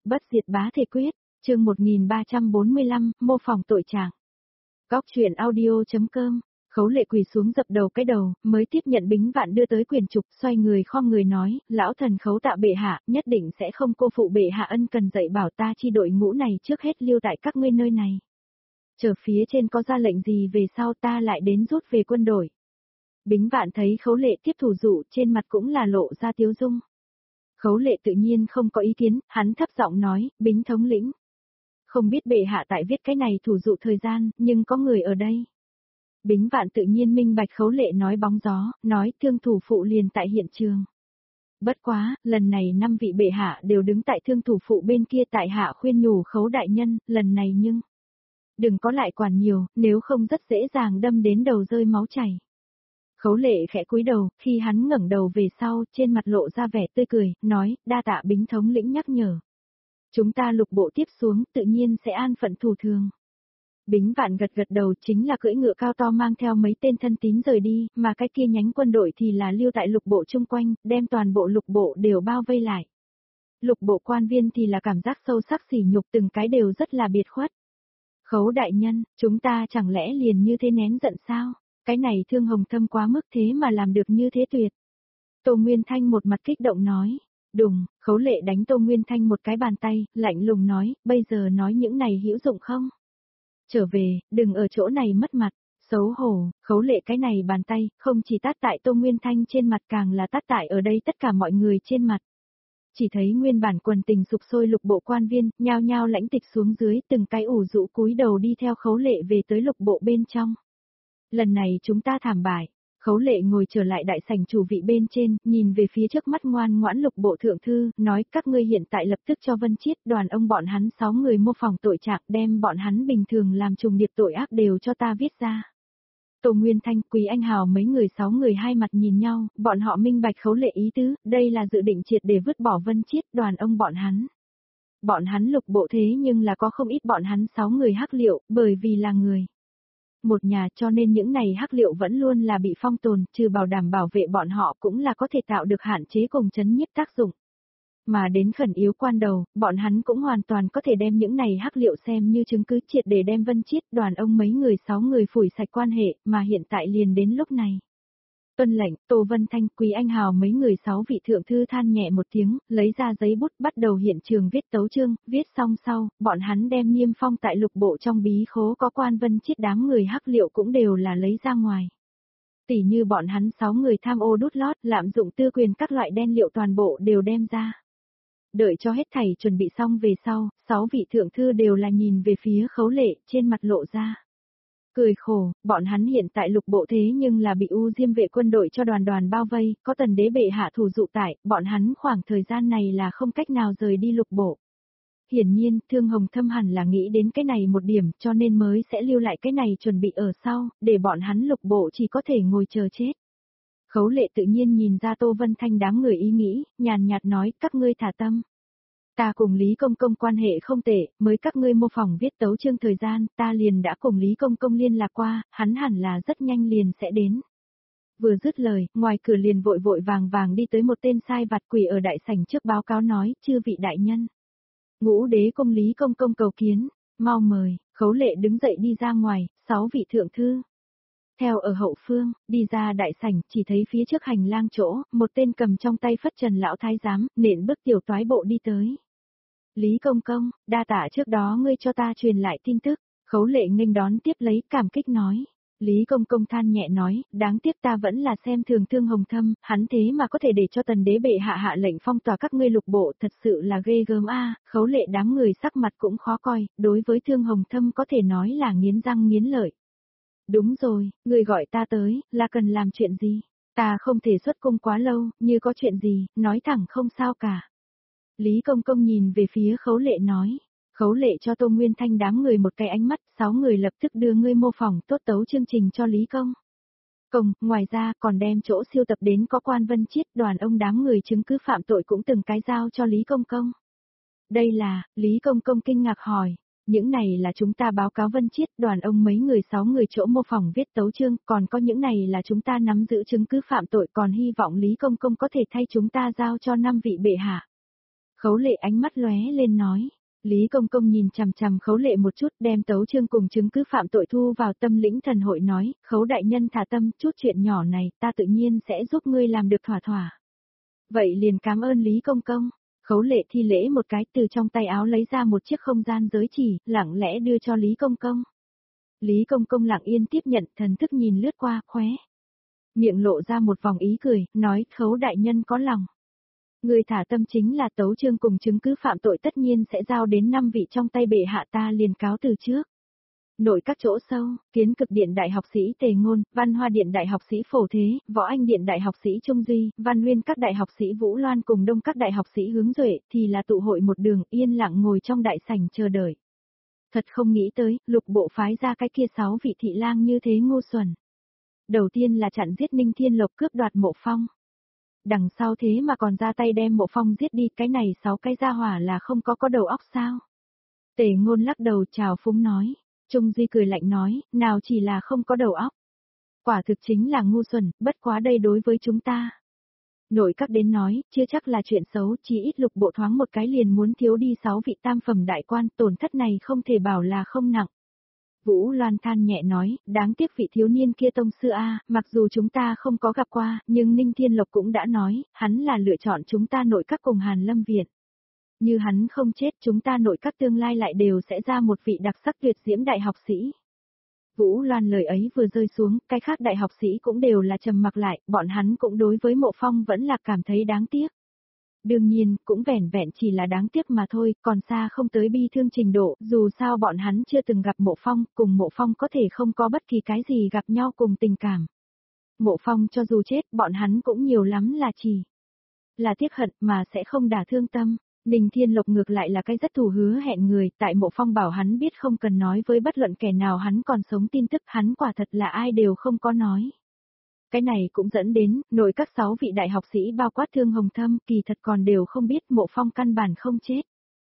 Bất diệt bá thể quyết, chương 1345, mô phỏng tội trạng. Góc truyện audio.com. Khấu Lệ quỳ xuống dập đầu cái đầu, mới tiếp nhận Bính Vạn đưa tới quyển trục, xoay người khom người nói, lão thần khấu tạ bệ hạ, nhất định sẽ không cô phụ bệ hạ ân cần dạy bảo ta chi đội ngũ này trước hết lưu tại các ngươi nơi này. Chờ phía trên có ra lệnh gì về sau ta lại đến rút về quân đội. Bính Vạn thấy Khấu Lệ tiếp thủ dụ, trên mặt cũng là lộ ra tiếu dung. Khấu Lệ tự nhiên không có ý kiến, hắn thấp giọng nói, Bính thống lĩnh. Không biết bệ hạ tại viết cái này thủ dụ thời gian, nhưng có người ở đây. Bính Vạn tự nhiên minh bạch Khấu Lệ nói bóng gió, nói thương thủ phụ liền tại hiện trường. Bất quá, lần này 5 vị bệ hạ đều đứng tại thương thủ phụ bên kia tại hạ khuyên nhủ Khấu đại nhân, lần này nhưng đừng có lại quản nhiều, nếu không rất dễ dàng đâm đến đầu rơi máu chảy. Khấu Lệ khẽ cúi đầu, khi hắn ngẩng đầu về sau, trên mặt lộ ra vẻ tươi cười, nói, đa tạ Bính thống lĩnh nhắc nhở. Chúng ta lục bộ tiếp xuống, tự nhiên sẽ an phận thủ thường. Bính Vạn gật gật đầu, chính là cưỡi ngựa cao to mang theo mấy tên thân tín rời đi, mà cái kia nhánh quân đội thì là lưu tại lục bộ chung quanh, đem toàn bộ lục bộ đều bao vây lại. Lục bộ quan viên thì là cảm giác sâu sắc sỉ nhục, từng cái đều rất là biệt khuất. Khấu đại nhân, chúng ta chẳng lẽ liền như thế nén giận sao? Cái này Thương Hồng Thâm quá mức thế mà làm được như thế tuyệt. Tô Nguyên Thanh một mặt kích động nói. Đùng, Khấu Lệ đánh Tô Nguyên Thanh một cái bàn tay, lạnh lùng nói, bây giờ nói những này hữu dụng không? Trở về, đừng ở chỗ này mất mặt, xấu hổ. Khấu Lệ cái này bàn tay, không chỉ tát tại Tô Nguyên Thanh trên mặt càng là tát tại ở đây tất cả mọi người trên mặt. Chỉ thấy nguyên bản quần tình sục sôi lục bộ quan viên, nhao nhao lãnh tịch xuống dưới, từng cái ủ rũ cúi đầu đi theo Khấu Lệ về tới lục bộ bên trong. Lần này chúng ta thảm bại. Khấu Lệ ngồi trở lại đại sảnh chủ vị bên trên, nhìn về phía trước mắt ngoan ngoãn lục bộ thượng thư, nói các ngươi hiện tại lập tức cho Vân Chiết đoàn ông bọn hắn 6 người mô phỏng tội trạng, đem bọn hắn bình thường làm trùng điệp tội ác đều cho ta viết ra. Tô Nguyên Thanh, Quý Anh Hào mấy người 6 người hai mặt nhìn nhau, bọn họ minh bạch Khấu Lệ ý tứ, đây là dự định triệt để vứt bỏ Vân Chiết đoàn ông bọn hắn. Bọn hắn lục bộ thế nhưng là có không ít bọn hắn 6 người hắc liệu, bởi vì là người một nhà cho nên những này hắc liệu vẫn luôn là bị phong tồn, trừ bảo đảm bảo vệ bọn họ cũng là có thể tạo được hạn chế cùng chấn nhiếp tác dụng. Mà đến khẩn yếu quan đầu, bọn hắn cũng hoàn toàn có thể đem những này hắc liệu xem như chứng cứ triệt để đem Vân Chiết đoàn ông mấy người 6 người phủi sạch quan hệ, mà hiện tại liền đến lúc này. Tuân lệnh, Tô Vân Thanh, Quý Anh Hào mấy người 6 vị thượng thư than nhẹ một tiếng, lấy ra giấy bút bắt đầu hiện trường viết tấu chương, viết xong sau, bọn hắn đem niêm phong tại lục bộ trong bí khố có quan Vân Chiết đám người hắc liệu cũng đều là lấy ra ngoài. Tỉ như bọn hắn 6 người tham ô đút lót, lạm dụng tư quyền các loại đen liệu toàn bộ đều đem ra. Đợi cho hết thảy chuẩn bị xong về sau, 6 vị thượng thư đều là nhìn về phía Khấu Lệ, trên mặt lộ ra cười khổ, bọn hắn hiện tại lục bộ thế nhưng là bị U Diêm vệ quân đội cho đoàn bao vây, có tần đế bệ hạ thủ dụ tại, bọn hắn khoảng thời gian này là không cách nào rời đi lục bộ. Hiển nhiên, Thương Hồng Thâm hẳn là nghĩ đến cái này một điểm, cho nên mới sẽ lưu lại cái này chuẩn bị ở sau, để bọn hắn lục bộ chỉ có thể ngồi chờ chết. Khấu Lệ tự nhiên nhìn ra Tô Vân Thanh đám người ý nghĩ, nhàn nhạt nói, các ngươi thả tâm. Ta cùng Lý Công Công quan hệ không tệ, mới các ngươi mô phỏng viết tấu chương thời gian, ta liền đã cùng Lý Công Công liên lạc qua, hắn hẳn là rất nhanh liền sẽ đến. Vừa dứt lời, ngoài cửa liền vội vội vàng đi tới một tên sai vặt quỷ ở đại sảnh trước báo cáo nói, chư vị đại nhân. Ngũ đế công Lý Công Công cầu kiến, mau mời. Khấu Lệ đứng dậy đi ra ngoài, 6 vị thượng thư theo ở hậu phương, đi ra đại sảnh, chỉ thấy phía trước hành lang chỗ, một tên cầm trong tay phất trần lão thái giám, nện bước tiểu toái bộ đi tới. Lý Công Công, đa tạ trước đó ngươi cho ta truyền lại tin tức. Khấu Lệ nghênh đón tiếp lấy, cảm kích nói. Lý Công Công than nhẹ nói, đáng tiếc ta vẫn là xem thường Thương Hồng Thâm, hắn thế mà có thể để cho tần đế bệ hạ hạ lệnh phong tỏa các ngươi lục bộ, thật sự là ghê gớm a. Khấu Lệ đám người sắc mặt cũng khó coi, đối với Thương Hồng Thâm có thể nói là nghiến răng nghiến lợi. Đúng rồi, ngươi gọi ta tới, là cần làm chuyện gì? Ta không thể xuất cung quá lâu, như có chuyện gì, nói thẳng không sao cả. Lý Công Công nhìn về phía Khấu Lệ nói. Khấu Lệ cho Tô Nguyên Thanh đám người một cái ánh mắt, 6 người lập tức đưa ngươi mô phỏng tốt tấu chương trình cho Lý Công. Ngoài ra còn đem chỗ siêu tập đến có quan Vân Chiết đoàn ông đám người chứng cứ phạm tội cũng từng cái giao cho Lý Công Công. Đây là, Lý Công Công kinh ngạc hỏi. Những này là chúng ta báo cáo Vân Chiết đoàn ông mấy người 6 người chỗ mô phỏng viết tấu chương, còn có những này là chúng ta nắm giữ chứng cứ phạm tội, còn hy vọng Lý Công Công có thể thay chúng ta giao cho 5 vị bệ hạ. Khấu Lệ ánh mắt lóe lên nói. Lý Công Công nhìn chằm chằm Khấu Lệ một chút, đem tấu chương cùng chứng cứ phạm tội thu vào tâm lĩnh thần hội nói, Khấu đại nhân thả tâm, chút chuyện nhỏ này, ta tự nhiên sẽ giúp ngươi làm được thỏa thỏa. Vậy liền cảm ơn Lý Công Công. Khấu Lệ thi lễ một cái, từ trong tay áo lấy ra một chiếc không gian giới chỉ, lặng lẽ đưa cho Lý Công Công. Lý Công Công lặng yên tiếp nhận, thần thức nhìn lướt qua, khóe miệng lộ ra một vòng ý cười, nói, Khấu đại nhân có lòng. Người thả tâm chính là tấu chương cùng chứng cứ phạm tội tất nhiên sẽ giao đến 5 vị trong tay bệ hạ, ta liền cáo từ trước. Nội các chỗ sâu, Kiến Cực Điện đại học sĩ Tề Ngôn, Văn Hoa Điện đại học sĩ Phổ Thế, Võ Anh Điện đại học sĩ Trung Duy, Văn Nguyên các đại học sĩ Vũ Loan cùng Đông các đại học sĩ Hướng Duệ thì là tụ hội một đường yên lặng ngồi trong đại sảnh chờ đợi. Thật không nghĩ tới, lục bộ phái ra cái kia 6 vị thị lang như thế ngu xuẩn. Đầu tiên là chặn giết Ninh Thiên Lộc cướp đoạt Mộ Phong. Đằng sau thế mà còn ra tay đem Mộ Phong giết đi, cái này 6 cái gia hỏa là không có đầu óc sao? Tề Ngôn lắc đầu chào phúng nói. Trung Duy cười lạnh nói, nào chỉ là không có đầu óc. Quả thực chính là ngu xuẩn, bất quá đây đối với chúng ta. Nội các đến nói, chưa chắc là chuyện xấu, chỉ ít lục bộ thoáng một cái liền muốn thiếu đi 6 vị tam phẩm đại quan, tổn thất này không thể bảo là không nặng. Vũ Loan than nhẹ nói, đáng tiếc vị thiếu niên kia tông sư A, mặc dù chúng ta không có gặp qua, nhưng Ninh Thiên Lộc cũng đã nói, hắn là lựa chọn chúng ta nội các cùng Hàn Lâm Viện. Như hắn không chết, chúng ta nội các tương lai lại đều sẽ ra một vị đặc sắc tuyệt diễm đại học sĩ. Vũ Loan lời ấy vừa rơi xuống, cái khác đại học sĩ cũng đều là trầm mặc lại, bọn hắn cũng đối với Mộ Phong vẫn là cảm thấy đáng tiếc. Đương nhiên, cũng vẻn vẹn chỉ là đáng tiếc mà thôi, còn xa không tới bi thương trình độ, dù sao bọn hắn chưa từng gặp Mộ Phong, cùng Mộ Phong có thể không có bất kỳ cái gì gặp nhau cùng tình cảm. Mộ Phong cho dù chết, bọn hắn cũng nhiều lắm là chỉ là tiếc hận mà sẽ không đả thương tâm. Ninh Thiên Lộc ngược lại là cái rất thù hứa hẹn người, tại Mộ Phong bảo hắn biết không cần nói với bất luận kẻ nào hắn còn sống tin tức, hắn quả thật là ai đều không có nói. Cái này cũng dẫn đến, nội các 6 vị đại học sĩ bao quát Thương Hồng Thâm kỳ thật còn đều không biết Mộ Phong căn bản không chết.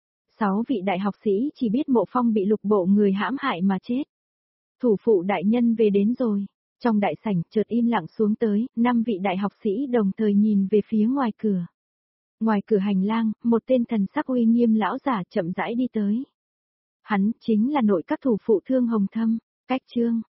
6 vị đại học sĩ chỉ biết Mộ Phong bị lục bộ người hãm hại mà chết. Thủ phụ đại nhân về đến rồi. Trong đại sảnh chợt im lặng xuống tới, 5 vị đại học sĩ đồng thời nhìn về phía ngoài cửa. Ngoài cửa hành lang, một tên thần sắc uy nghiêm lão giả chậm rãi đi tới. Hắn chính là nội các thủ phụ Thương Hồng Thâm, cách chương.